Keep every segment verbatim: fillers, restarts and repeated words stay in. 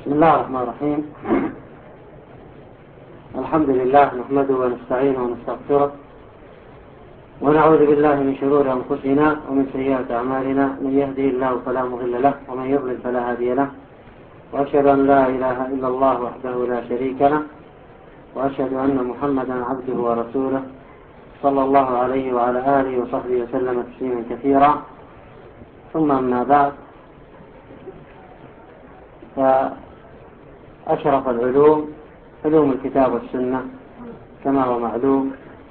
بسم الله الرحمن الرحيم. الحمد لله نحمده ونستعينه ونستغفره ونعوذ بالله من شرور أنفسنا ومن سيئات أعمالنا، من يهده الله فلا مضل له ومن يضلل فلا هادي له، وأشهد أن لا إله إلا الله وحده لا شريك له، وأشهد أن محمدا عبده ورسوله صلى الله عليه وعلى آله وصحبه وسلم تسليما كثيرا. ثم أما بعد، فأشرف العلوم علوم الكتاب والسنة كما هو معلوم،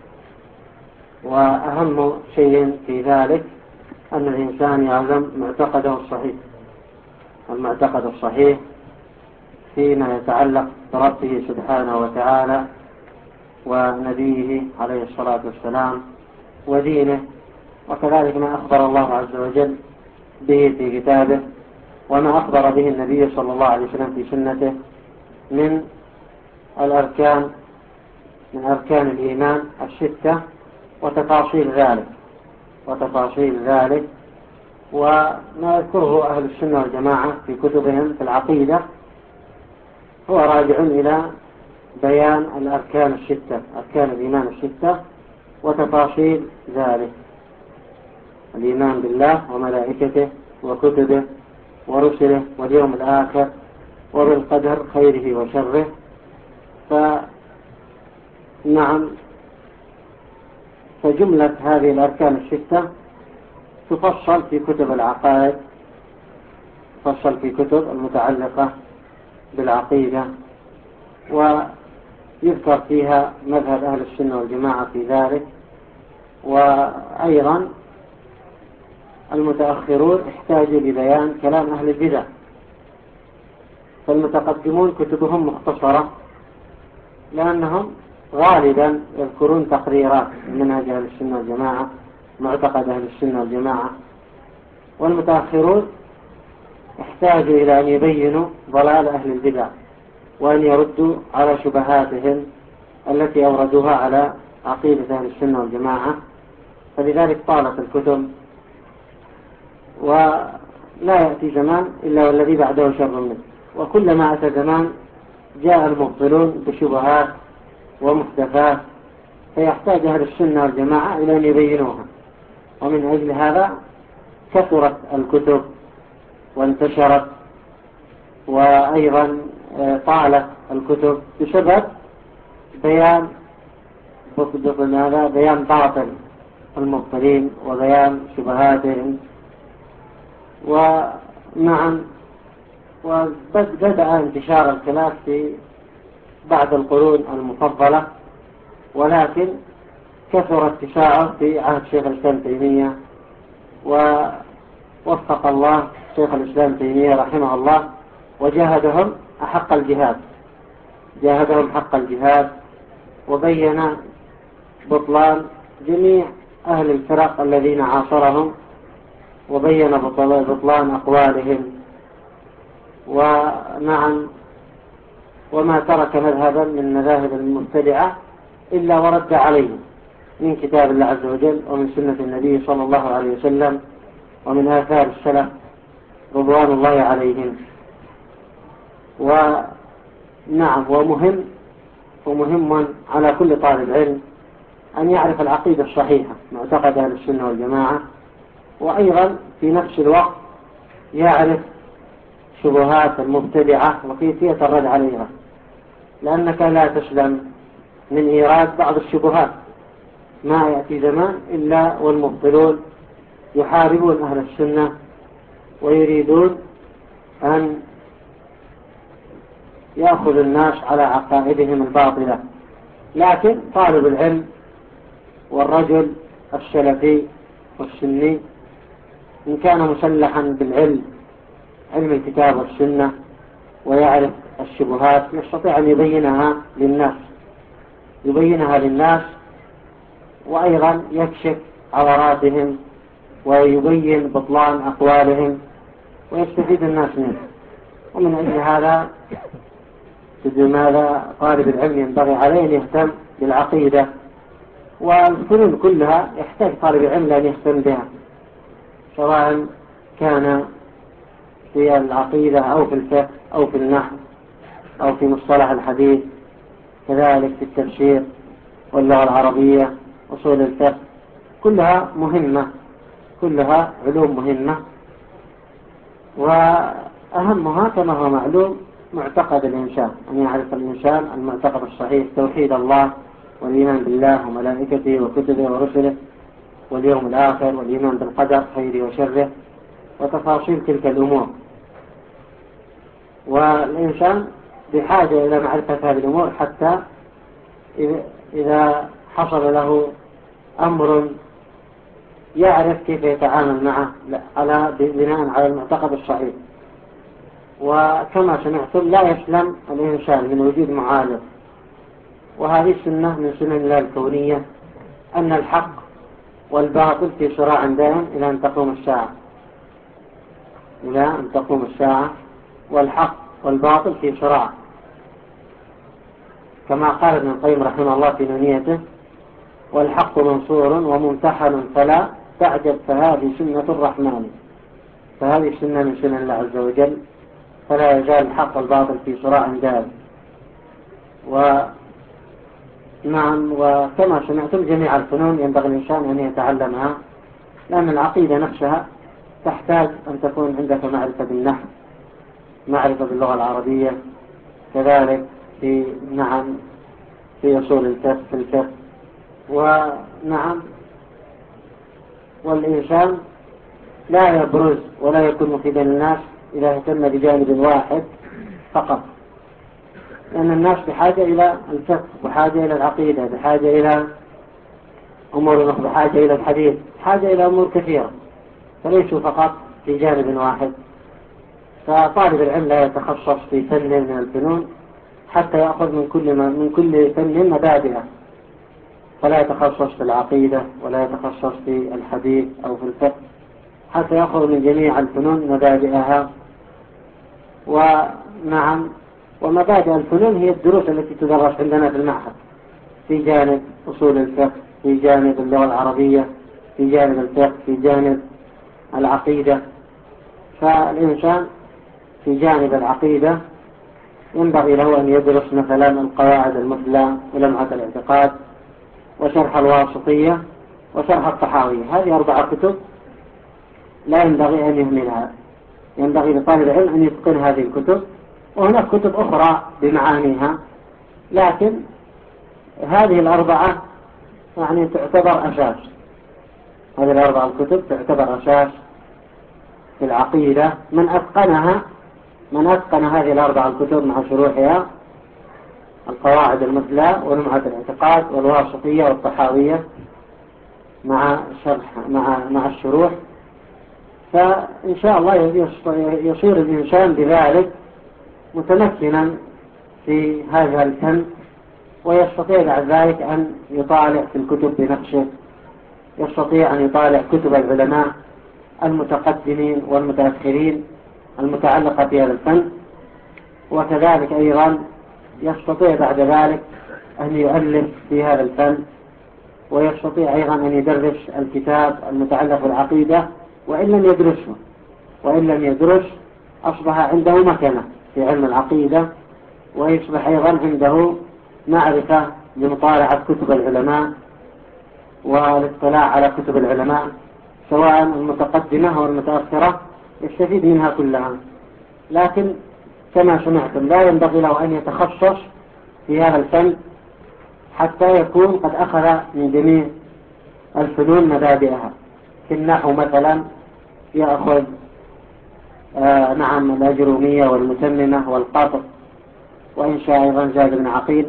وأهم شيء في ذلك أن الإنسان يعلم معتقده الصحيح، المعتقد الصحيح فيما يتعلق بربه سبحانه وتعالى ونبيه عليه الصلاة والسلام ودينه، وكذلك ما أخبر الله عز وجل به في كتابه وما أخبر به النبي صلى الله عليه وسلم في سنته من الأركان من أركان الإيمان الستة وتفاصيل ذلك وتفاصيل ذلك وما يذكره أهل السنة والجماعة في كتبهم في العقيدة هو راجع إلى بيان الأركان الستة، أركان الإيمان الستة وتفاصيل ذلك: الإيمان بالله وملائكته وكتبه ورسله واليوم الآخر وبالقدر خيره وشره. فنعم، فجملة هذه الأركان الستة تفصل في كتب العقائد، تفصل في كتب المتعلقة بالعقيدة، ويذكر فيها مذهب أهل السنة والجماعة في ذلك. وأيضا المتأخرون احتاجوا لبيان كلام أهل البدع، فالمتقدمون كتبهم مختصرة لأنهم غالبا يذكرون تقريرات من منهج أهل السنة والجماعة، معتقد أهل السنة والجماعة، والمتأخرون احتاجوا إلى أن يبينوا ضلال أهل البدع وأن يردوا على شبهاتهم التي أوردوها على عقيدة أهل السنة والجماعة، فلذلك طالت الكتب، ولا يأتي زمان إلا والذي بعده شر منه، وكلما أتى زمان جاء المبطلون بشبهات ومحدثات، فيحتاج أهل السنة والجماعة إلى أن يبينوها. ومن أجل هذا كثرت الكتب وانتشرت، وأيضا طالت الكتب بسبب بيان بيان باطل المبطلين وبيان شبهاتهم. ونعم، وبدأ انتشار الخلاف في بعض القرون المفضلة، ولكن كثر اتساعه في عهد شيخ الإسلام تيمية، ووفق الله شيخ الإسلام تيمية رحمه الله وجاهدهم أحق الجهاد جاهدهم حق الجهاد وبين بطلان جميع أهل الفرق الذين عاصرهم، وبين بطلان أقوالهم. ونعم، وما ترك مذهبا من مذاهب المبتدعة إلا ورد عليهم من كتاب الله عز وجل ومن سنة النبي صلى الله عليه وسلم ومن آثار السلف رضوان الله عليهم. ونعم، ومهم ومهم على كل طالب علم أن يعرف العقيدة الصحيحة، معتقد أهل السنة والجماعة، وأيضا في نفس الوقت يعرف شبهات المبتدعة وكيفية الرد عليها، لأنك لا تسلم من إيراد بعض الشبهات. ما يأتي زمان إلا والمبطلون يحاربون أهل السنة ويريدون أن يأخذ الناس على عقائدهم الباطلة. لكن طالب العلم والرجل السلفي والسني إن كان مسلحا بالعلم، علم الكتاب والسنة، ويعرف الشبهات، يستطيع أن يبينها للناس يبينها للناس وأيضا يكشف عوراتهم ويبين بطلان أقوالهم ويستفيد الناس منه. ومن أجل هذا ماذا طالب العلم ينبغي عليه أن يهتم بالعقيدة، والفنون كلها يحتاج طالب العلم أن يهتم بها، سواء كان في العقيدة أو في الفقه أو في النحو أو في مصطلح الحديث، كذلك في التفسير واللغة العربية، أصول الفقه، كلها مهمة، كلها علوم مهمة. وأهمها كما هو معلوم معتقد الإنسان، أن يعرف الإنسان المعتقد الصحيح، توحيد الله والإيمان بالله وملائكته وكتبه ورسله واليوم الآخر، والإيمان بالقدر خيره وشره، وتفاصيل تلك الأمور. والإنسان بحاجة إلى معرفة هذه الأمور حتى إذا حصل له أمر يعرف كيف يتعامل معه على بناء على المعتقد الصحيح. وكما سمعتم لا يسلم الإنسان من وجود معارض، وهذه سنة من سنن الله الكونية، أن الحق والباطل في صراع دائم إلى أن تقوم الساعة، إلى أن تقوم الساعة والحق والباطل في صراع، كما قال ابن القيم رحمه الله في نونيته: والحق منصور وممتحن فلا تعجب فهذه سنة الرحمن. فهذه سنة من سنن الله عز وجل، فلا يزال الحق والباطل في صراع دائم. ونعم، وكما سمعتم جميع الفنون ينبغي الإنسان أن يتعلمها، لأن العقيدة نفسها تحتاج أن تكون عندك معرفة بالنحو، معرفة باللغة العربية، كذلك في نعم في أصول الفقه في الفقه. ونعم، والإنسان لا يبرز ولا يكون مفيدا للناس إذا اهتم بجانب واحد فقط، لأن الناس بحاجة إلى الفقه، بحاجة إلى العقيدة، بحاجة إلى أمور أخرى، بحاجة إلى الحديث، بحاجة إلى أمور كثيرة، فليسوا فقط في جانب واحد. فطالب العلم لا يتخصص في فن من الفنون حتى يأخذ من كل ما من كل فن مبادئه، فلا يتخصص في العقيدة ولا يتخصص في الحديث أو في الفقه، حتى يأخذ من جميع الفنون مبادئها. ونعم، ومبادئ الفنون هي الدروس التي تدرس عندنا في المعهد، في جانب أصول الفقه، في جانب اللغة العربية، في جانب الفقه، في جانب العقيدة. فالإنسان في جانب العقيدة ينبغي له أن يدرس مثلا القواعد المثلى ولمعة الاعتقاد وشرح الواسطية وشرح الطحاوية. هذه أربعة كتب لا ينبغي أن يهملها، ينبغي لطالب العلم أن يتقن هذه الكتب. وهناك كتب أخرى بمعانيها، لكن هذه الأربعة يعني تعتبر أساس، هذه الأربعة الكتب تعتبر أساس في العقيدة. من أتقنها من أتقن هذه الأربعة الكتب مع شروحها، القواعد المثلى ولمعة الاعتقاد والواسطية والطحاوية مع شرح مع مع الشروح، فإن شاء الله يصير الإنسان بذلك متمكنا في هذا الفن، ويستطيع بعد ذلك أن يطالع في الكتب بنفسه، يستطيع أن يطالع كتب العلماء المتقدمين والمتأخرين المتعلقة بهذا الفن، وكذلك أيضا يستطيع بعد ذلك أن يؤلف في هذا الفن، ويستطيع أيضا أن يدرس الكتاب المتعلق بالعقيدة وإن لم يدرسه، وإن لم يدرس أصبح عنده مكانة في علم العقيدة، ويصبح أيضا عنده معرفة بمطالعة كتب العلماء والاطلاع على كتب العلماء سواء المتقدمة أو المتأخرة، يستفيد منها كلها. لكن كما سمعتم لا ينبغي له أن يتخصص في هذا الفن حتى يكون قد أخذ من جميع الفنون مبادئها. في النحو مثلا يأخذ آه نعم الأجرومية والمتممة والقاطع، وإن شاء أيضا زاد بن عقيل.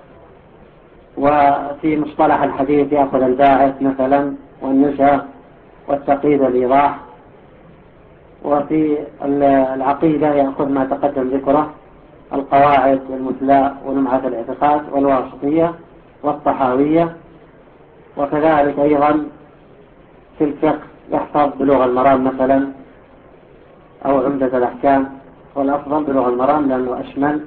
وفي مصطلح الحديث يأخذ الباعث مثلا والنزهة والتقييد والإيضاح. وفي العقيدة يأخذ ما تقدم ذكره، القواعد والمثلى ولمعة الاعتقاد والواسطية والطحاوية. وكذلك أيضا في الفقه يحفظ بلوغ المرام مثلا أو عمدة الأحكام، والأفضل بلوغ المرام لأنه أشمل،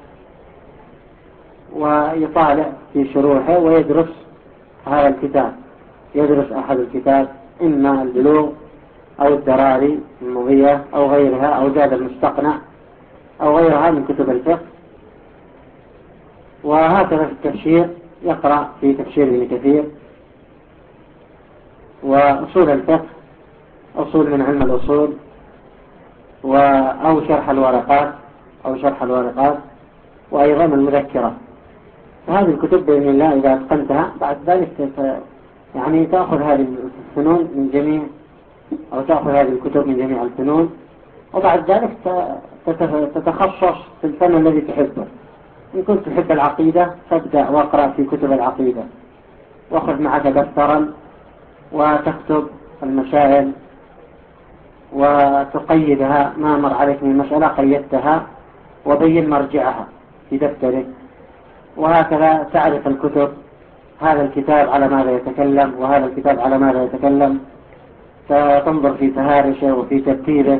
ويطالع في شروحه ويدرس هذا الكتاب، يدرس أحد الكتاب إما البلوغ أو الدراري المغية أو غيرها أو زاد المستقنع أو غيرها من كتب الفقه، وهكذا في التفسير يقرأ في تفسير ابن كثير، وأصول الفقه أصول من علم الأصول، أو شرح الورقات أو شرح الورقات وأيضا المذكرة. فهذه الكتب بإذن الله إذا أتقنتها بعد ذلك يعني تأخذ هذه الفنون من جميع أو تأخذ هذه الكتب من جميع الفنون، وبعد ذلك تتخصص في الفن الذي تحبه. إن كنت تحب العقيدة فابدأ واقرأ في كتب العقيدة، واخذ معك دفترا وتكتب المسائل وتقيدها، ما مر عليك من مسألة قيدتها وبين مرجعها في دفترك. وهكذا تعرف الكتب، هذا الكتاب على ماذا يتكلم وهذا الكتاب على ماذا يتكلم، فتنظر في تهارشه وفي ترتيبه.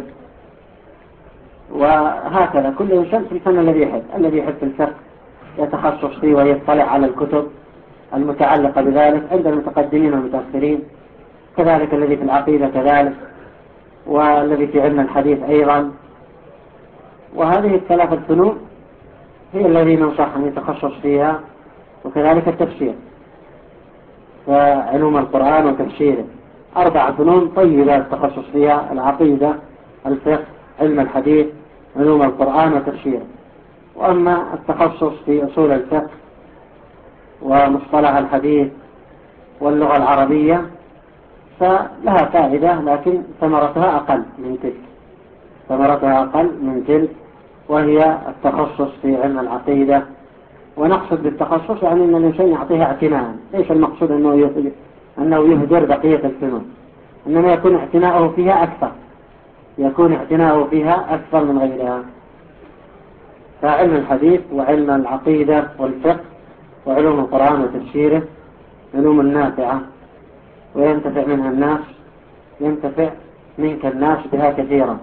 وهكذا كل إنسان في الفن الذي يحب، الذي يحب الفقه يتخصص فيه ويطلع على الكتب المتعلقة بذلك عند المتقدمين والمتأخرين، كذلك الذي في العقيدة كذلك، والذي في علم الحديث أيضا. وهذه الثلاث الفنون هي الذي ننصح أن يتخصص فيها، وكذلك التفسير وعلوم القرآن وتفسيره، أربع فنون طيبة التخصص فيها: العقيدة، الفقه، علم الحديث، علوم القرآن وتفسيره. وأما التخصص في أصول الفقه ومصطلح الحديث واللغة العربية فلها فائدة، لكن ثمرتها أقل من تلك ثمرتها أقل من تلك وهي التخصص في علم العقيدة. ونقصد بالتخصص يعني أن الإنسان يعطيها اعتناء، ليس المقصود أنه يهدر, أنه يهدر بقية الفنون، إنما يكون اعتناؤه فيها أكثر يكون اعتناؤه فيها أكثر من غيرها. فعلم الحديث وعلم العقيدة والفقه وعلوم القرآن وتفسيره علوم النافعة، وينتفع منها الناس ينتفع منك الناس بها كثيرا.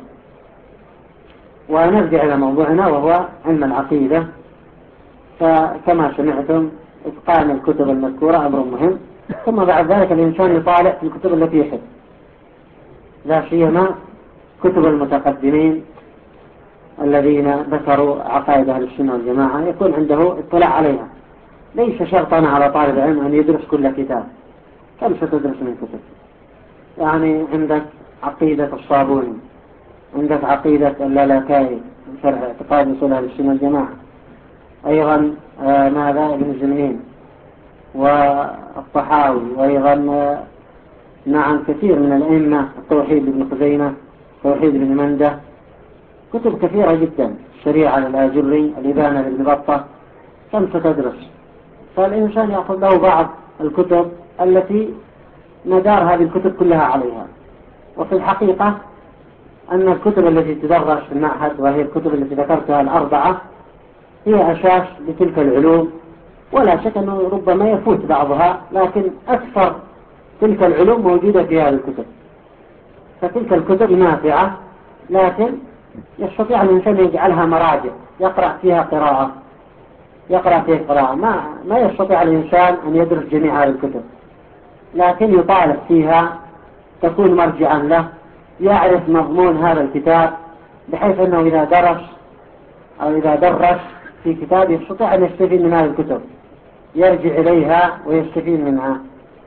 ونرجع إلى موضوعنا وهو علم العقيدة. فكما سمعتم إتقان الكتب المذكورة أمر مهم، ثم بعد ذلك الإنسان يطالع في الكتب التي يحب، لا سيما كتب المتقدمين الذين ذكروا عقائد أهل السنة والجماعة، يكون عنده اطلاع عليها. ليس شرطا على طالب العلم أن يدرس كل كتاب. كم ستدرس من كتب؟ يعني عندك عقيدة الصابوني، عندك عقيدة اللالكائي شرح اعتقاد أصول أهل السنة والجماعة، أيضا آه ماذا ابن الجمعين والطحاوي، وأيضا آه نعم كثير من الأئمة، التوحيد ابن خزيمة، التوحيد ابن منده، كتب كثيرة جدا، الشريعة للآجري، الإبانة لابن بطة. كم ستدرس؟ فالإنسان يأخذ له بعض الكتب التي مدار هذه الكتب كلها عليها. وفي الحقيقة أن الكتب التي تدرس في المعهد، وهي الكتب التي ذكرتها الأربعة، هي أساس لتلك العلوم، ولا شك أنه ربما يفوت بعضها، لكن أكثر تلك العلوم موجودة في هذه الكتب. فتلك الكتب نافعة، لكن يستطيع الإنسان يجعلها مراجع يقرأ فيها قراءة يقرأ فيها قراءة ما, ما يستطيع الإنسان أن يدرس جميع هذه الكتب، لكن يطالع فيها تكون مرجعا له، يعرف مضمون هذا الكتاب، بحيث أنه إذا درس أو إذا درس في كتاب يستطيع أن يستفيد من هذه الكتب، يرجع إليها ويستفيد منها.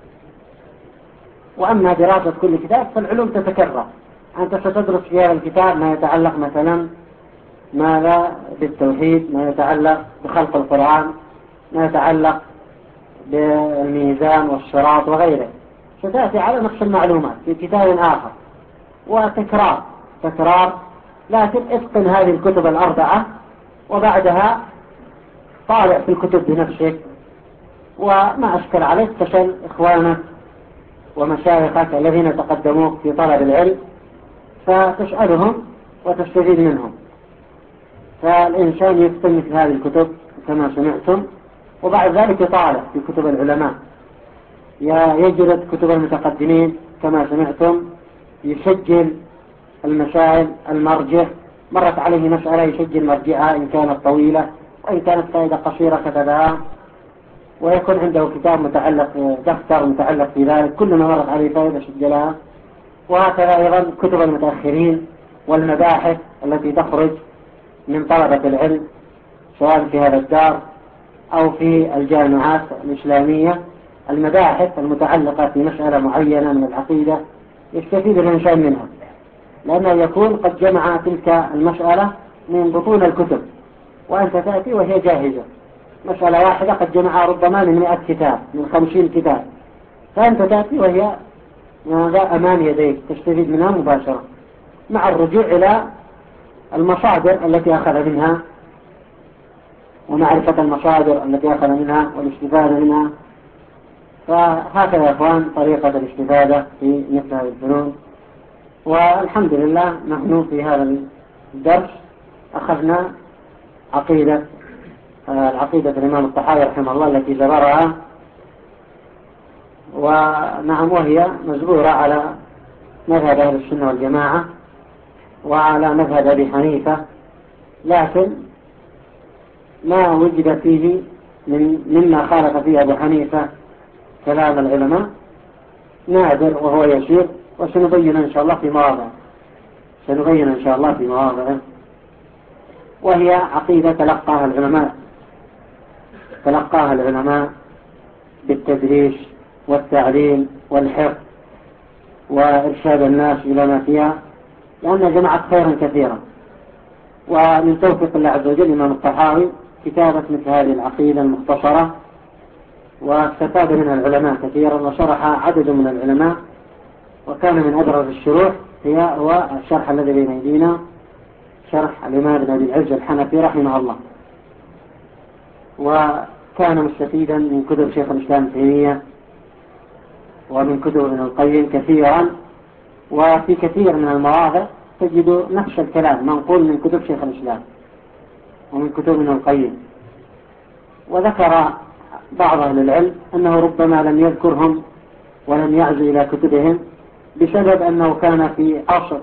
وأما دراسة كل كتاب فالعلوم تتكرر. أنت ستدرس في هذا الكتاب ما يتعلق مثلا ماذا بالتوحيد، ما يتعلق بخلق القرآن، ما يتعلق بالميزان والصراط وغيره، ستأتي على نفس المعلومات في كتاب آخر، وتكرار تكرار لكن اتقن هذه الكتب الأربعة، وبعدها طالع في الكتب بنفسك، وما أشكل عليك تسأل إخوانك ومشايخك الذين تقدموك في طلب العلم، فتسألهم وتستفيد منهم. فالإنسان يتقن مثل هذه الكتب كما سمعتم، وبعد ذلك يطالع في كتب العلماء، يجرد كتب المتقدمين كما سمعتم، يسجل المسائل المرجع، مرت عليه مسألة يسجل مرجعها إن كانت طويلة، وإن كانت فائدة قصيرة كتبها، ويكون عنده كتاب متعلق دفتر متعلق في ذلك، كل ما مرت عليه فائدة سجلها. وهكذا أيضا كتب المتأخرين والمباحث التي تخرج من طلبة العلم سواء في هذا الدار أو في الجامعات الإسلامية المباحث المتعلقة في مسألة معينة من العقيدة يستفيد الإنسان منها، لأنه يكون قد جمع تلك المسألة من بطون الكتب، وأنت تأتي وهي جاهزة. مسألة واحدة قد جمعها ربما من مئة كتاب، من خمسين كتاب، فأنت تأتي وهي أمام يديك تستفيد منها مباشرة، مع الرجوع إلى المصادر التي أخذ منها ومعرفة المصادر التي أخذ منها والاستفادة منها. فهكذا يا أخوان طريقة الاستفادة في مثل هذه الفنون. والحمد لله نحن في هذا الدرس أخذنا عقيدة العقيدة الإمام الطحاوي رحمه الله التي جررها، ونعم وهي مجبورة على مذهب أهل السنة والجماعة وعلى مذهب أبي حنيفة، لكن ما وجد فيه من مما خالف فيه أبو حنيفة كلام العلماء نادر وهو يسير، وسنبين إن شاء الله في مواضع سنبين إن شاء الله في مواضع وهي عقيدة تلقاها العلماء تلقاها العلماء بالتدريس والتعليم والحفظ وإرشاد الناس إلى ما فيها، لأنها جمعت خيرا كثيرا. ومن توفيق الله عز وجل الإمام الطحاوي كتابة مثل هذه العقيدة المختصرة، واستفاد منها العلماء كثيرا وشرح عدد من العلماء، وكان من أبرز الشروح هي هو الشرح الذي بين أيدينا، شرح الإمام ابن أبي العز الحنفي رحمه الله. وكان مستفيدا من كتب شيخ الإسلام تيمية ومن كتب ابن القيم كثيرا، وفي كثير من المواضع تجد نفس الكلام منقول من كتب شيخ الإسلام ومن كتب ابن القيم. وذكر بعض أهل العلم أنه ربما لم يذكرهم ولم يعزو إلى كتبهم بسبب أنه كان في عصر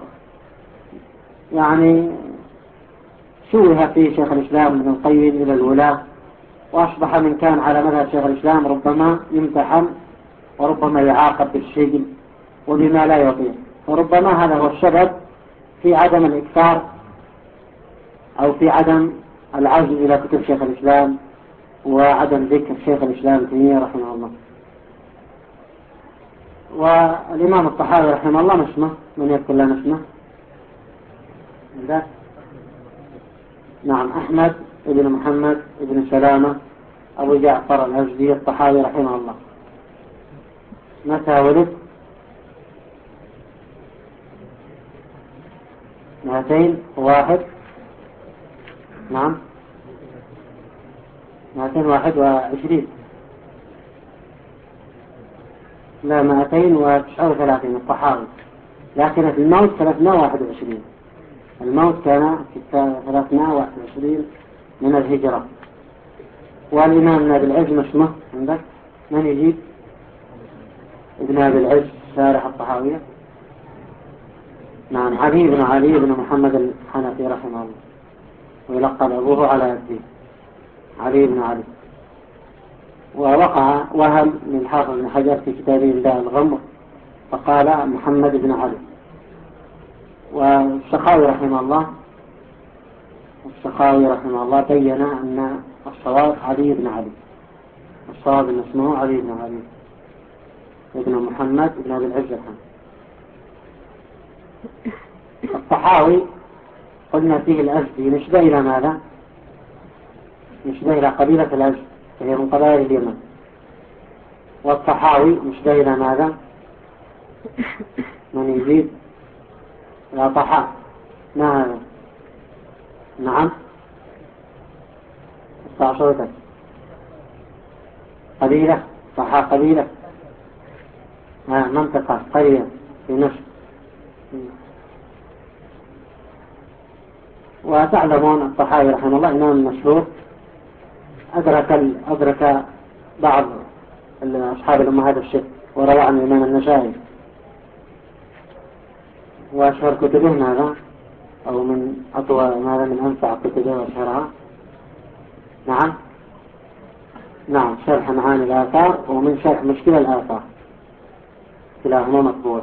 يعني شوه فيه شيخ الإسلام ابن القيم إلى الولاة، وأصبح من كان على مذهب شيخ الإسلام ربما يمتحن وربما يعاقب بالسجن وبما لا يطيق، فربما هذا هو السبب في عدم الإكثار أو في عدم العزو إلى كتب شيخ الإسلام وعدم ذكر شيخ الإسلام تيمية رحمه الله. والإمام الطحاوي رحمه الله اسمه من يذكر لنا اسمه؟ نعم، أحمد ابن محمد ابن سلامة أبو جعفر الأزدي الطحاوي رحمه الله. متى ولد؟ مئتين واحد نعم مئتين واحد وعشرين لا مئتين وتسعة وثلاثين الطحاوي، لكن في الموت ثلاثمائة وواحد وعشرين الموت كان في ثلاثمائة وواحد وعشرين من الهجرة. والإمام ابن أبي العز اسمه عندك من يجيب؟ ابن أبي العز شارح الطحاوية. نعم، علي بن علي بن محمد الحنفي رحمه الله، ويلقب أبوه على الدين علي بن علي. ووقع وهم للحافظ بن حجر في كتابه إمداء الغمر فقال محمد بن علي. والسخاوي رحمه الله السخاوي رحمه الله بين أن الصواب علي بن علي، الصواب أن اسمه علي بن علي ابن محمد بن أبي العز الحنفي. الطحاوي قلنا فيه الأزدي نسبة إلى ماذا؟ نسبة إلى قبيلة الأزد وهي من قبائل اليمن. والطحاوي نسبة إلى ماذا؟ من يزيد؟ إلى طحا. ما هذا؟ نعم، استعصوتك قبيلة طحا قبيلة آه منطقة قرية في مصر. وتعلمون الطحاوي رحمه الله إمام مشهور، أدرك أدرك بعض أصحاب الأمهات الست وروى عن الإمام النسائي. وأشهر كتبه ماذا؟ أو من أطول ماذا من أنفع كتبه وأشهرها؟ نعم نعم شرح معاني الآثار ومن شرح مشكلة الآثار، كلاهما مطبوع.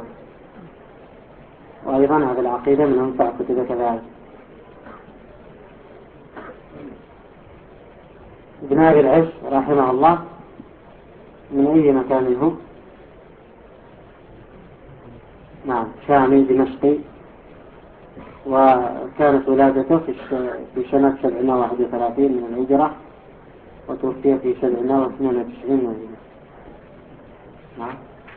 وأيضا هذه العقيدة من أنفع كتبه كذلك. ابن أبي العز رحمه الله من أي مكان هو؟ نعم شامي دمشقي، وكانت ولادته في سنة سبعمائة وواحد وثلاثين من الهجرة، وتوفي في سبعمائة واثنين وتسعين من الهجرة. نعم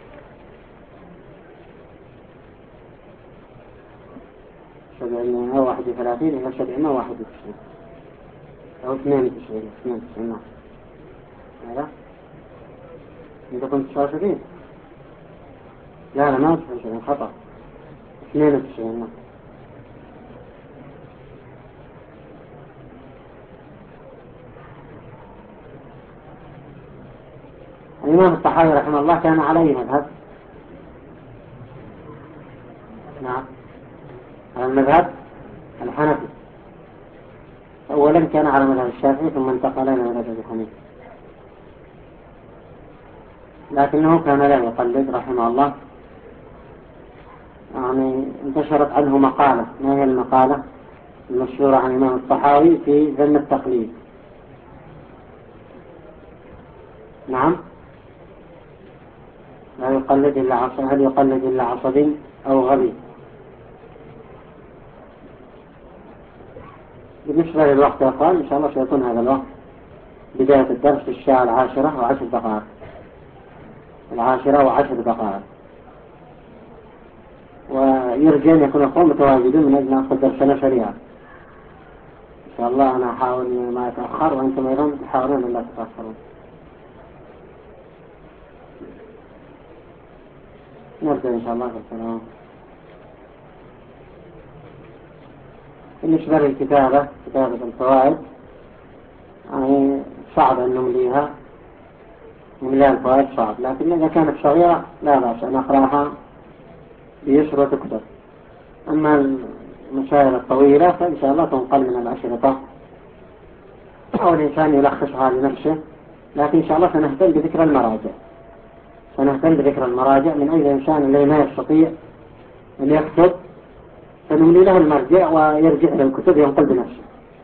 سبعمائة وواحد وثلاثين إلى سبعمائة وواحد وتسعين أو اثنين وتسعين اثنين وتسعين. نعم هذا أنت كنت تسعة وسبعين؟ لا لا ما تسعة وسبعين خطأ، اثنين وتسعين. نعم الإمام الطحاوي رحمه الله كان على أي مذهب؟ نعم على المذهب الحنفي. أولا كان على مذهب الشافعي ثم انتقل إلى مذهب أبي حنيفة، لكنه كان لا يقلد رحمه الله. يعني انتشرت عنه مقالة، ما هي المقالة المشهورة عن الإمام الطحاوي في ذم التقليد؟ نعم لا يقلد إلا عصبي، هل يقلد إلا عصبي أو غبي؟ بالنسبة للوقت يا أخوان إن شاء الله سيكون هذا الوقت بداية الدرس في الساعة العاشرة وعشر دقائق، العاشرة وعشر دقائق، ويرجى أن يكون الأخوان متواجدون من أجل أخذ درسنا سريعا إن شاء الله. أنا أحاول ما أتأخر وأنتم أيضا تحاولون أن لا تتأخرون. نبدأ إن شاء الله في السلام. بالنسبة للكتابة، كتابة الفوائد يعني صعب أن نمليها، نمليها الفوائد صعب، لكن إذا كانت صغيرة لا بأس أن أقرأها بيسر وتكتب. أما المسائل الطويلة فإن شاء الله تنقل من الأشرطة أو الإنسان يلخصها لنفسه، لكن إن شاء الله سنهتم بذكر المراجع، سنهتم بذكر المراجع من أي إنسان الذي لا يستطيع أن يكتب فنولي له المرجع ويرجع إلى الكتب ينقل بنفسه،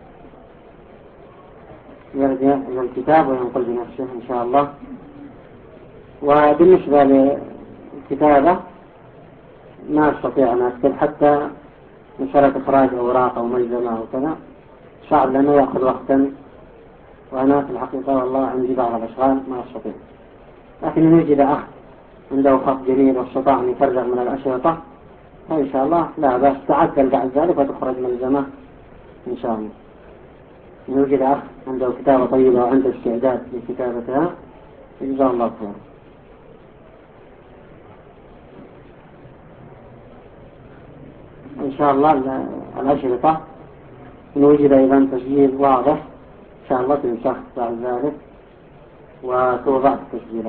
يرجع إلى الكتاب وينقل بنفسه إن شاء الله. وبالنسبة للكتابة ما أستطيع أن أكتب حتى مسألة إخراج أوراق أو ملزمة أو كذا صعب لأنه يأخذ وقتا، وأنا في الحقيقة والله عندي بعض الأشغال ما أستطيع. لكن إن وجد أخ عنده خط جميل واستطاع أن يفرغ من الأشرطة فإن شاء الله لا بأس تعدل بعد ذلك وتخرج ملزمة إن شاء الله. إن وجد أخ عنده كتابة طيبة وعنده استعداد لكتابتها جزاه الله خير. إن شاء الله الأشرطة إن وجد أيضا تسجيل واضح إن شاء الله تنسخ بعد ذلك وتوضع التسجيلات.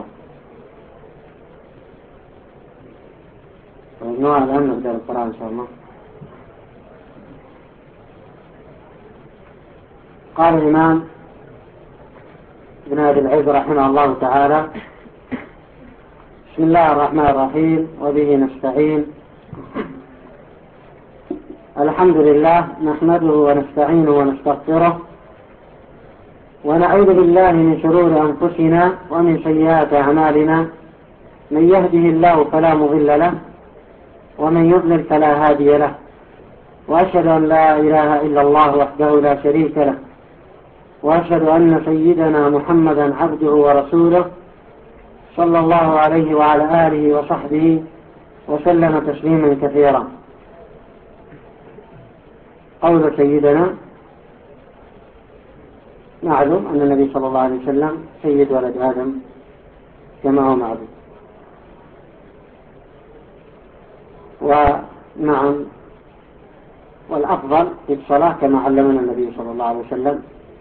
نوع الآن نبدأ القراءة إن شاء الله. قال الإمام ابن أبي العز رحمه الله تعالى: بسم الله الرحمن الرحيم، وبه نستعين. الحمد لله نحمده ونستعينه ونستغفره ونعوذ بالله من شرور أنفسنا ومن سيئات أعمالنا، من يهده الله فلا مضل له ومن يضلل فلا هادي له، وأشهد أن لا إله إلا الله وحده لا شريك له، وأشهد أن سيدنا محمدا عبده ورسوله صلى الله عليه وعلى آله وصحبه وسلم تسليما كثيرا. قول سيدنا معلوم أن النبي صلى الله عليه وسلم سيد ولد آدم كما هو معلوم. ونعم والأفضل في الصلاة كما علمنا النبي صلى الله عليه وسلم،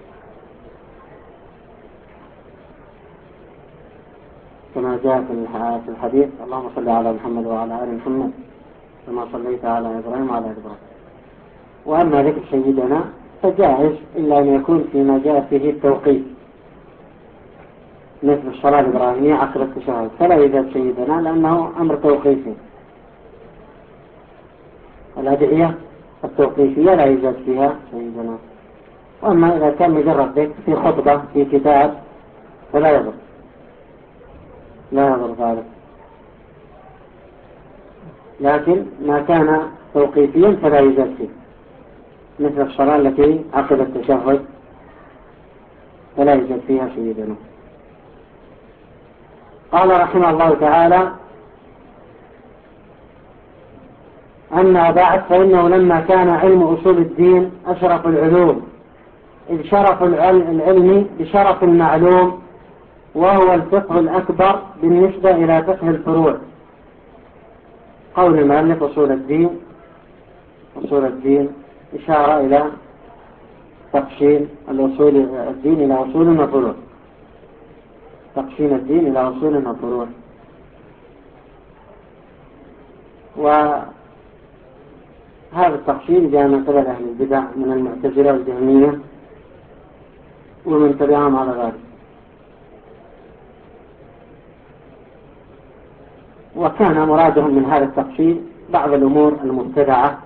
كما جاء في الحديث: اللهم صل على محمد وعلى آل محمد كما صليت على إبراهيم وعلى آل إبراهيم. وأما ذكر سيدنا فجائز إلا أن يكون فيما جاء فيه التوقيت مثل الصلاة الإبراهيمية عقب التشهد فلا يوجد سيدنا لأنه أمر توقيفي. الأدعية التوقيفية لا يوجد فيها سيدنا. وأما إذا كان مجرد ذكر في خطبة في كتاب فلا يضر، لا يضر ذلك. لكن ما كان توقيفيا فلا يزال فيه، مثل الصلاة التي عقب التشهد فلا يزال فيها شيء ذنوب. قال رحمه الله تعالى: أما بعد، فإنه لما كان علم أصول الدين أشرف العلوم، إذ شرف العلم بشرف المعلوم، وهو الفقه الأكبر بالنسبة إلى فقه الفروع. قول المؤلف أصول الدين، أصول الدين إشارة إلى تقسيم الأصول الدين إلى أصول وفروع، تقسيم الدين إلى أصول وفروع. وهذا التقسيم جاء من قبل أهل البدع من المعتزلة والجهمية ومن تبعهم على ذلك. وكان مرادهم من هذا التقسيم بعض الأمور المبتدعة،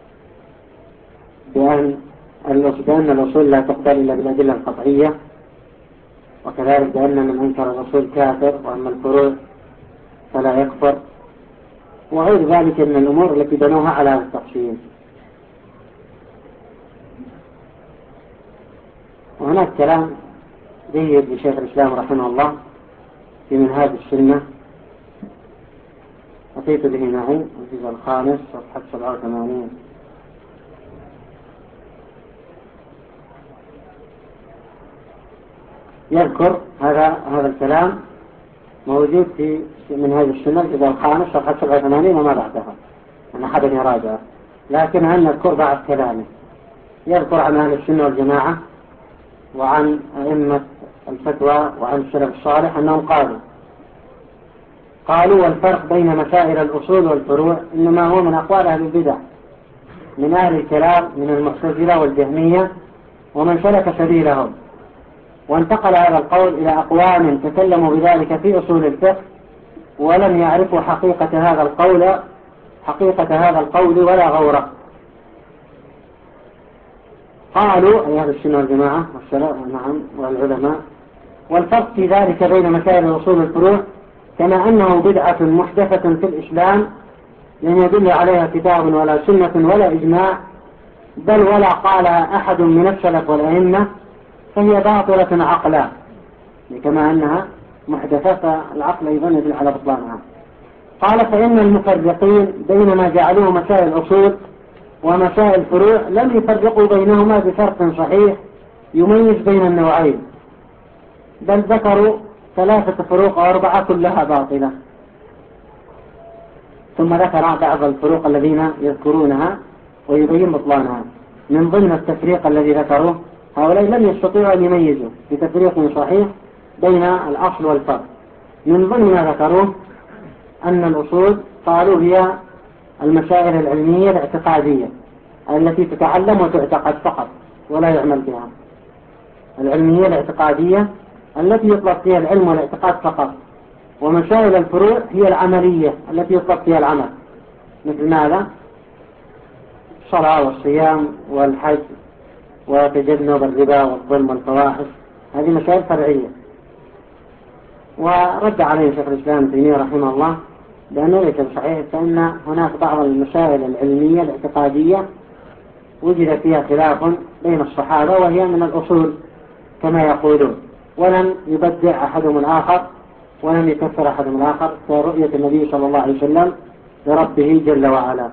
بأن بأن الأصول لا تقبل إلا بالأدلة القطعية، وكذلك بأن من أنكر الأصول كافر، وأما الفروع فلا يكفر، وغير ذلك من الأمور التي بنوها على هذا التقسيم. وهناك كلام جيد لشيخ الإسلام رحمه الله في منهاج السنة، أتيت به معي الجزء الخامس صفحة سبعة وثمانين. يذكر هذا هذا الكلام موجود في منهاج السنة الجزء الخامس صفحة سبعة وثمانين وما بعدها، أنا حدا يراجع، لكن أن نذكر بعض كلامه. يذكر عن أهل السنة والجماعة وعن أئمة الفتوى وعن السلف الصالح أنهم قالوا قالوا والفرق بين مسائل الأصول والفروع إنما هو من أقوال أهل البدع من أهل الكلام من المعتزلة والجهمية ومن سلك سبيلهم، وانتقل هذا القول إلى أقوام تكلموا بذلك في أصول الفقه ولم يعرفوا حقيقة هذا القول حقيقة هذا القول ولا غوره. قالوا أي أهل السنة والجماعة والسلف نعم والعلماء: والفرق في ذلك بين مسائل الأصول والفروع كما أنه بدعة محدثة في الإسلام لم يدل عليها كتاب ولا سنة ولا إجماع، بل ولا قالها أحد من السلف والأئمة، فهي باطلة عقلا. كما أنها محدثة فالعقل أيضا يدل على بطلانها. قال: فإن المفرقين بين ما جعلوه مسائل الأصول ومسائل الفروع لم يفرقوا بينهما بفرق صحيح يميز بين النوعين، بل ذكروا ثلاثة فروق وأربعة كلها باطلة. ثم ذكر بعض الفروق الذين يذكرونها ويبين بطلانها. من ضمن التفريق الذي ذكروه هؤلاء لم يستطيعوا أن يميزوا بتفريق صحيح بين الأصل والفرق. من ضمن ما ذكروه أن الأصول قالوا هي المسائل العلمية الاعتقادية التي تتعلم وتعتقد فقط ولا يعمل بها، العلمية الاعتقادية التي يطلب فيها العلم والاعتقاد فقط. ومسائل الفروع هي العملية التي يطلب فيها العمل، مثل ماذا؟ الصلاة والصيام والحج وتجنب الربا والظلم والفواحش، هذه مسائل فرعية. ورد عليه شيخ الإسلام ابن تيمية رحمه الله لأنه ليس بصحيح، فإن هناك بعض المسائل العلمية الاعتقادية وجد فيها خلاف بين الصحابة وهي من الأصول كما يقولون، ولم يبدع أحدهم الآخر ولم يكفر أحدهم الآخر كرؤية النبي صلى الله عليه وسلم لربه جل وعلا.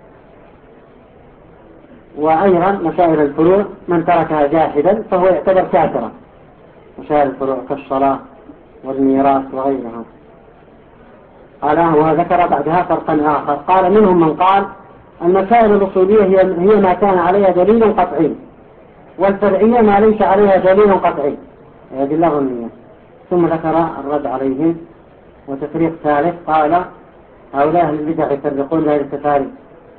وأيضا مسائل الفروع من تركها جاحدا فهو يعتبر كافرا، مسائل الفروع كالصلاة والميراث وغيرها. قال وذكر بعدها فرقا آخر، قال منهم من قال المسائل الأصولية هي, هي ما كان عليها دليل قطعي، والفرعية ما ليس عليها دليل قطعي، هذه اللغة. ثم ذكر الرد عليهم. وتفريق ثالث قال هؤلاء أهل البدع يفرقون بهذه التفاريق.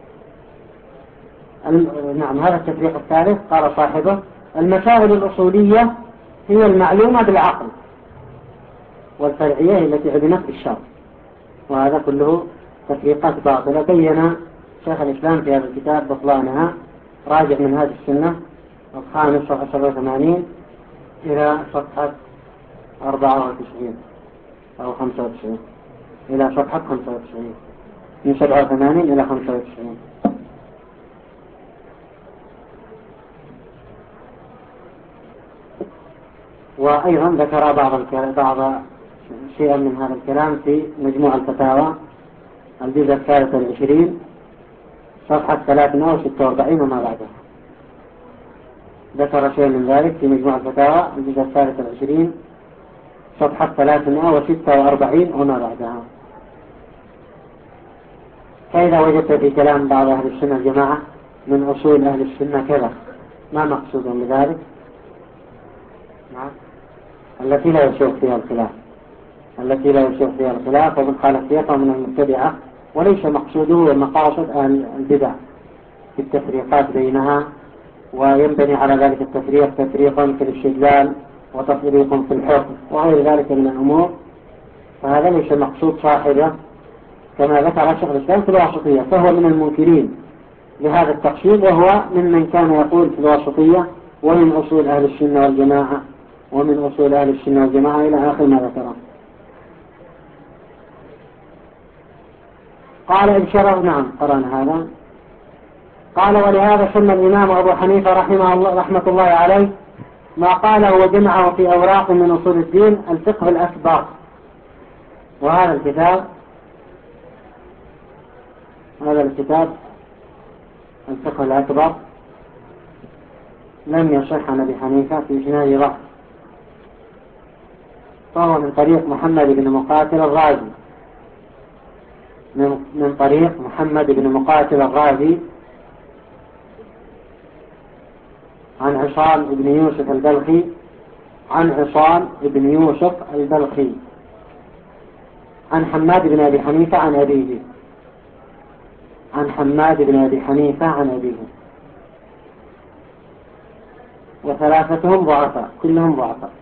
نعم، هذا التفريق الثالث قال صاحبه المسائل الأصولية هي المعلومة بالعقل، والفرعية التي علمت بالشرع. وهذا كله تفريقات باطلة بين شيخ الإسلام في هذا الكتاب بطلانها، راجع من هذه السنة الخامس صفحة سبعة وثمانين إلى صفحة أربعة وتسعين أو خمسة وتسعين، إلى صفحة خمسة وتسعين، من سبعة وثمانين إلى خمسة وتسعين. وأيضا ذكر بعض الكلام بعض شيئا من هذا الكلام في مجموع الفتاوى الجزء الثالث والعشرين صفحة ثلاثمائة وستة وأربعين وما بعدها. ذكر شيئا من ذلك في مجموع الفتاوى الجزء الثالث والعشرين صفحة ثلاثمائة وستة وأربعين وما بعدها. فإذا وجدت في كلام بعض أهل السنة الجماعة من أصول أهل السنة كذا، ما مقصود بذلك؟ نعم، التي لا يسوق فيها الخلاف، التي لا يسوق فيها الخلاف ومن خالفيتها من المبتدعة، وليس مقصوده ومقاصد أهل البدع في التفريقات بينها، وينبني على ذلك التفريق تفريق في الاستدلال وتفريق في الحكم وغير ذلك من الأمور. فهذا ليس مقصود صاحبه كما ذكر شيخ الإسلام في الواسطية، فهو من المنكرين لهذا التقسيم، وهو ممن كان يقول في الواسطية ومن أصول أهل السنة والجماعة ومن أصول أهل السنة والجماعة إلى آخر ما ذكره. قال إن شرف، نعم قرأنا هذا. قال ولهذا سمى الإمام أبو حنيفة رحمه الله رحمة الله عليه ما قاله وجمعه في أوراق من أصول الدين الفقه الأكبر. وهذا الكتاب هذا الكتاب الفقه الأكبر لم يصح عن أبي حنيفة في إسناد ضعف، فهو من طريق محمد بن مقاتل الرازي من, من طريق محمد بن مقاتل الرازي عن عصام بن يوسف البلخي عن عصام بن يوسف البلخي عن حماد بن أبي حنيفة عن أبيه عن حماد بن أبي حنيفة عن أبيه وثلاثتهم ضعفاء، كلهم ضعفاء،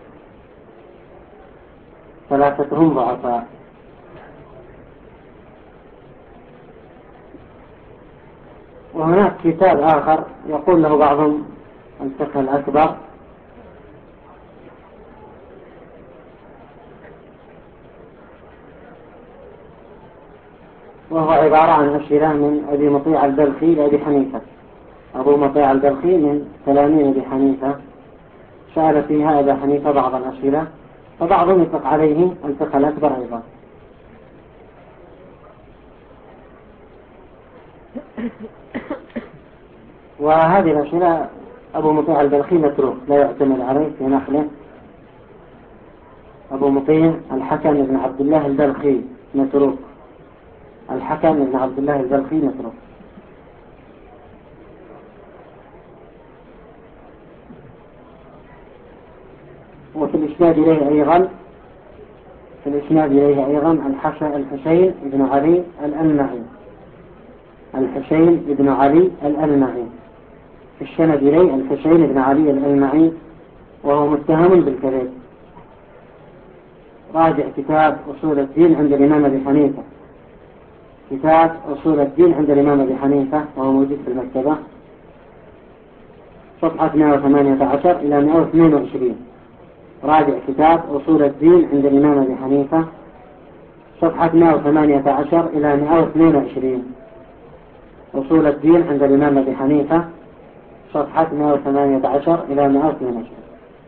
ثلاثتهم ضعفاء. وهناك كتاب آخر يقول له بعضهم الفقه الأكبر، وهو عبارة عن أسئلة من أبي مطيع البلخي لأبي حنيفة. أبو مطيع البلخي من تلاميذ أبي حنيفة، سأل فيها أبا حنيفة بعض الأسئلة، فبعضهم يطلق عليه الفقه الأكبر أيضا. وهذه الأسئلة أبو مطيع البلخي متروك لا يعتمد عليه في نقله. أبو مطيع الحكم بن عبد الله البلخي متروك، الحكم بن عبد الله البلخي متروك. وفي الإسناد إليه أيضا في الإسناد إليه أيضا الحسين بن علي الألمعي الحسين بن علي الألمعي في السند إليه الحسين بن علي الألمعي، وهو متهم بالكذب. راجع كتاب أصول الدين عند الإمام أبي حنيفة، كتاب أصول الدين عند الإمام أبي حنيفة وهو موجود في المكتبة، صفحة مئة وثمانية عشر إلى مئة واثنين وعشرين. راجع كتاب أصول الدين عند الإمام أبي حنيفة، صفحة مئة وثمانية عشر إلى مئة واثنين وعشرين. أصول الدين عند الإمام أبي حنيفة، صفحة مئة وثمانية عشر إلى مئة واثنين وعشرين.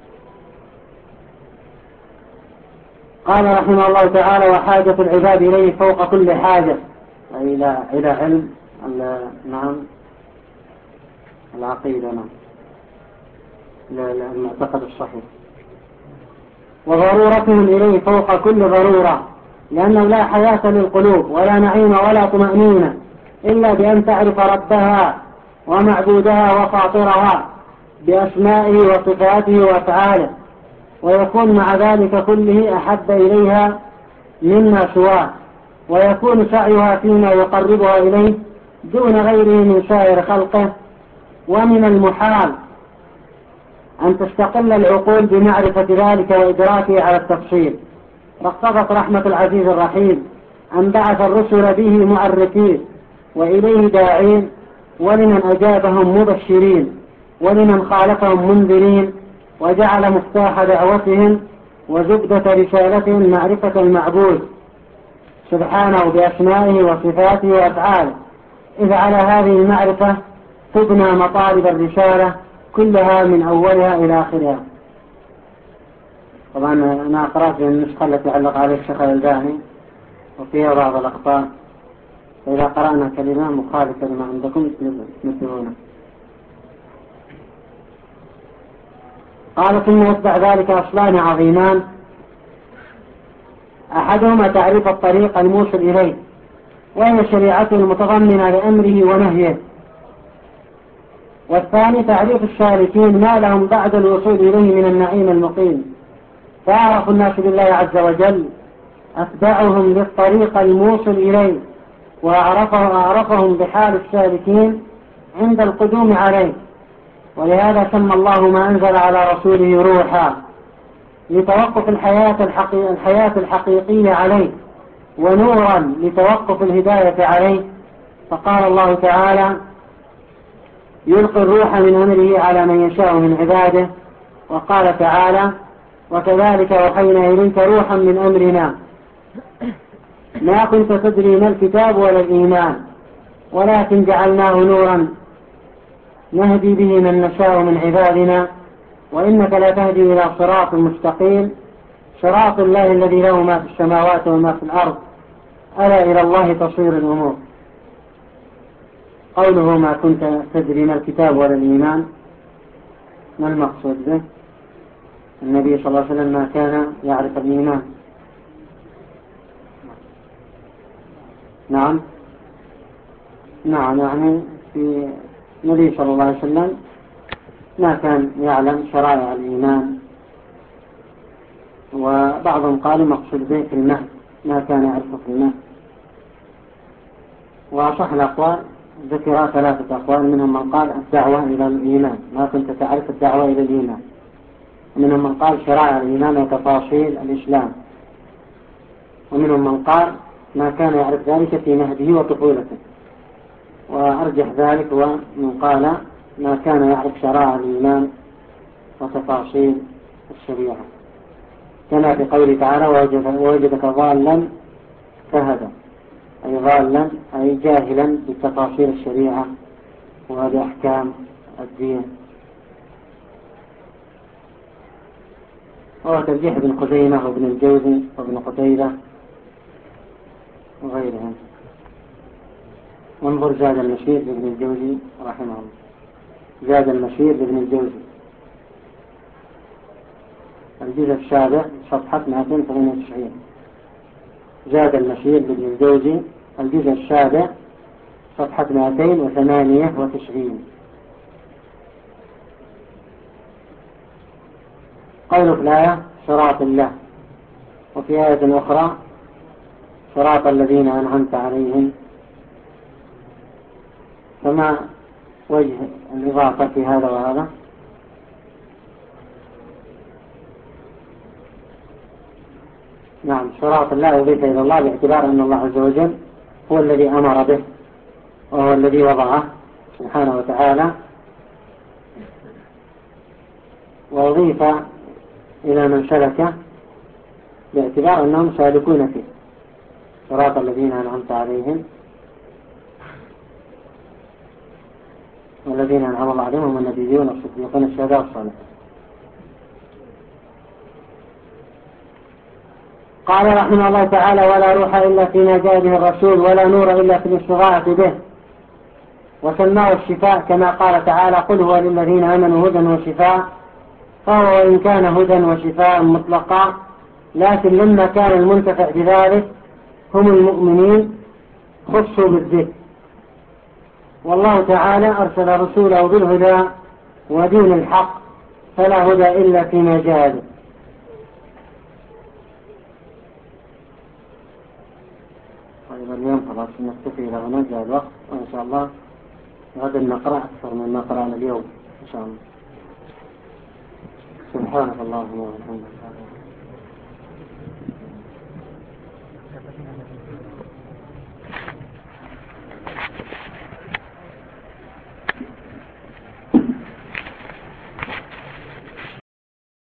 قال رحمه الله تعالى وحاجة العباد إليه فوق كل حاجة، إلى إلى علم نعم العقيدة، نعم المعتقد الصحيح. وضرورتهم إليه فوق كل ضرورة، لأنه لا حياة للقلوب ولا نعيم ولا طمأنينة إلا بأن تعرف ربها ومعبودها وفاطرها بأسمائه وصفاته وأفعاله، ويكون مع ذلك كله أحب إليها مما سواه، ويكون سعيها فيما يقربها إليه دون غيره من سائر خلقه. ومن المحال أن تستقل العقول بمعرفة ذلك وإدراكه على التفصيل. فاقتضت رحمة العزيز الرحيم أن بعث الرسل به معرفين وإليه داعين، ولمن أجابهم مبشرين، ولمن خالفهم منذرين، وجعل مفتاح دعوتهم وزبدة رسالتهم معرفة المعبود سبحانه بأسمائه وصفاته وأفعاله، إذ على هذه المعرفة تبنى مطالب الرسالة كلها من أولها إلى آخرها. طبعا أنا قرأت النسخة التي علق عليها الشيخ الألباني وفيها بعض الأخطاء، فإذا قرأنا كلمة مخالفة لما عندكم تنبهونا. قال ثم يتبع ذلك أصلان عظيمان، أحدهما تعريف الطريق الموصل إليه، وهي شريعته المتضمنة لأمره ونهيه، والثاني تعريف السالكين ما لهم بعد الوصول إليه من النعيم المقيم. فأعرف الناس بالله عز وجل أتبعهم للطريق الموصل إليه، وأعرفه أعرفهم بحال السالكين عند القدوم عليه. ولهذا سمى الله ما أنزل على رسوله روحا لتوقف الحياة, الحقيقية, الحياة الحقيقية عليه، ونورا لتوقف الهداية عليه. فقال الله تعالى يلقي الروح من أمره على من يشاء من عباده. وقال تعالى وكذلك أوحينا إليك روحا من أمرنا ما كنت تدري ما الكتاب ولا الإيمان ولكن جعلناه نورا نهدي به من نشاء من عبادنا وإنك لا تهدي إلى صراط مستقيم صراط الله الذي له ما في السماوات وما في الأرض ألا إلى الله تصير الأمور. قوله ما كنت تدري ما الكتاب ولا الإيمان، ما المقصود به؟ النبي صلى الله عليه وسلم ما كان يعرف الإيمان. نعم نعم يعني في النبي صلى الله عليه وسلم ما كان يعلم شرائع الإيمان، وبعضهم قالوا مقصود به في المهد، ما كان يعرفه في المهد. وأصح الأقوال ذكر ثلاثة أقوال، منهم من قال الدعوة إلى الإيمان، ما كنت تعرف الدعوة إلى الإيمان، ومنهم من قال شرائع الإيمان وتفاصيل الإسلام، ومنهم من قال ما كان يعرف ذلك في مهده وطفولته. وأرجح ذلك هو من قال ما كان يعرف شرائع الإيمان وتفاصيل الشريعة، كما في قوله تعالى ووجدك ضالا فهدى، أي ضالا أي جاهلا بتفاصيل الشريعة وبأحكام الدين. وهو ترجيح ابن خزيمة وابن الجوزي وابن قتيبة وغيرهم. وانظر زاد المشير لابن الجوزي رحمه الله، زاد المشير لابن الجوزي الجزء السابع صفحة مئتين وثمانية وتسعين. زاد المشير لابن الجوزي الجزء السابع صفحة مئتين وثمانية وتسعين. قوله في الآية صراط الله، وفي آية أخرى صراط الذين أنعمت عليهم، فما وجه الإضافة في هذا وهذا؟ نعم صراط الله أضيف إلى الله باعتبار أن الله عز وجل هو الذي أمر به وهو الذي وضعه سبحانه وتعالى، وأضيف إلى من سلكه باعتبار أنهم سالكون فيه. صراط الذين أنعمت عليهم والذين أنعم الله عليهم هم النبيون والصديقون الشهداء والصالحون. قال رحمه الله تعالى ولا روح إلا فيما جاء به الرسول ولا نور إلا في الاستغاثة به، وسماه الشفاء كما قال تعالى قل هو للذين آمنوا هدى وشفاء، فهو وإن كان هدى وشفاء مطلقا، لكن لما كان المنتفع بذلك هم المؤمنين خصوا بالذكر. والله تعالى أرسل رسوله بالهدى ودين الحق، فلا هدى إلا فيما جاء به. طيب اليوم خلاص نكتفي إلى هنا جاء الوقت، وإن شاء الله غدا نقرأ أكثر مما قرأنا اليوم إن شاء الله. سبحانك اللهم وبحمدك.